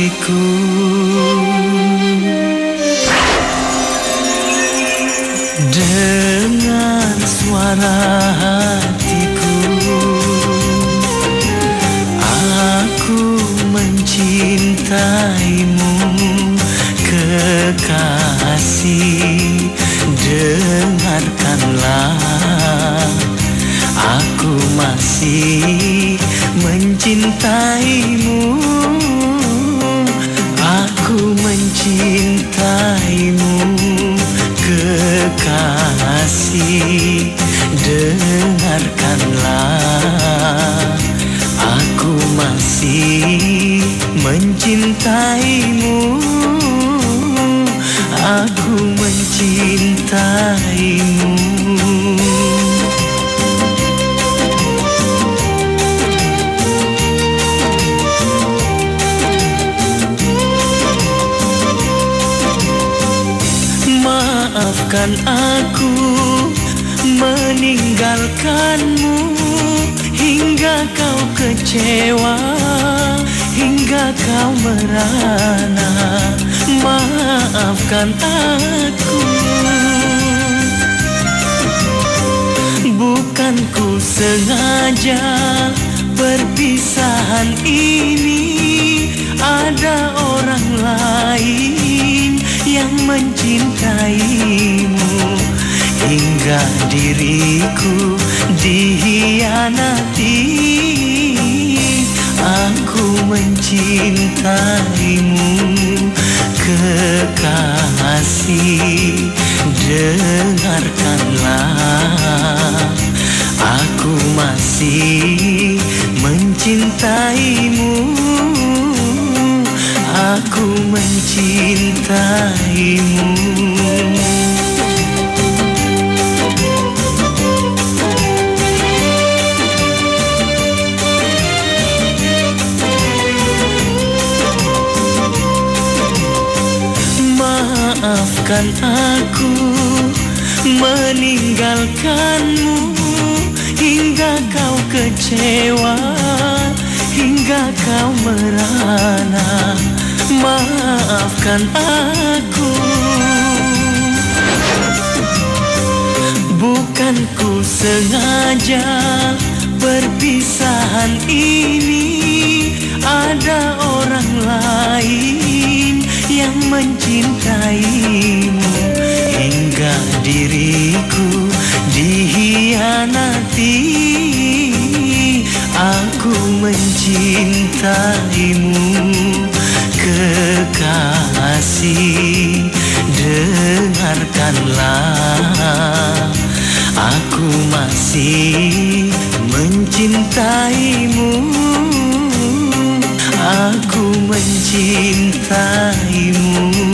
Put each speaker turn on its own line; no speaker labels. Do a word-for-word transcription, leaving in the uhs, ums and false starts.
hatiku. Dengar suara hatiku, aku mencintaimu kekasih. Dengarkanlah, aku masih mencintaimu. Aku mencintaimu kekasih. Dengarkanlah, aku masih mencintaimu. Aku mencintaimu. Maafkan aku meninggalkanmu, hingga kau kecewa, hingga kau merana. Maafkan aku, bukan ku sengaja perpisahan ini. Ada orang lain yang mencintaimu, hingga diriku dihianati. Aku mencintaimu kekasih. Dengarkanlah, aku masih mencintaimu. Aku mencintaimu. Maafkan aku meninggalkanmu, hingga kau kecewa, hingga kau merana. Maafkan aku, bukan ku sengaja perpisahan ini. Ada orang lain yang mencintaimu, hingga diriku dihianati. Aku mencintaimu kekasih. Dengarkanlah, aku masih mencintaimu. Aku mencintaimu.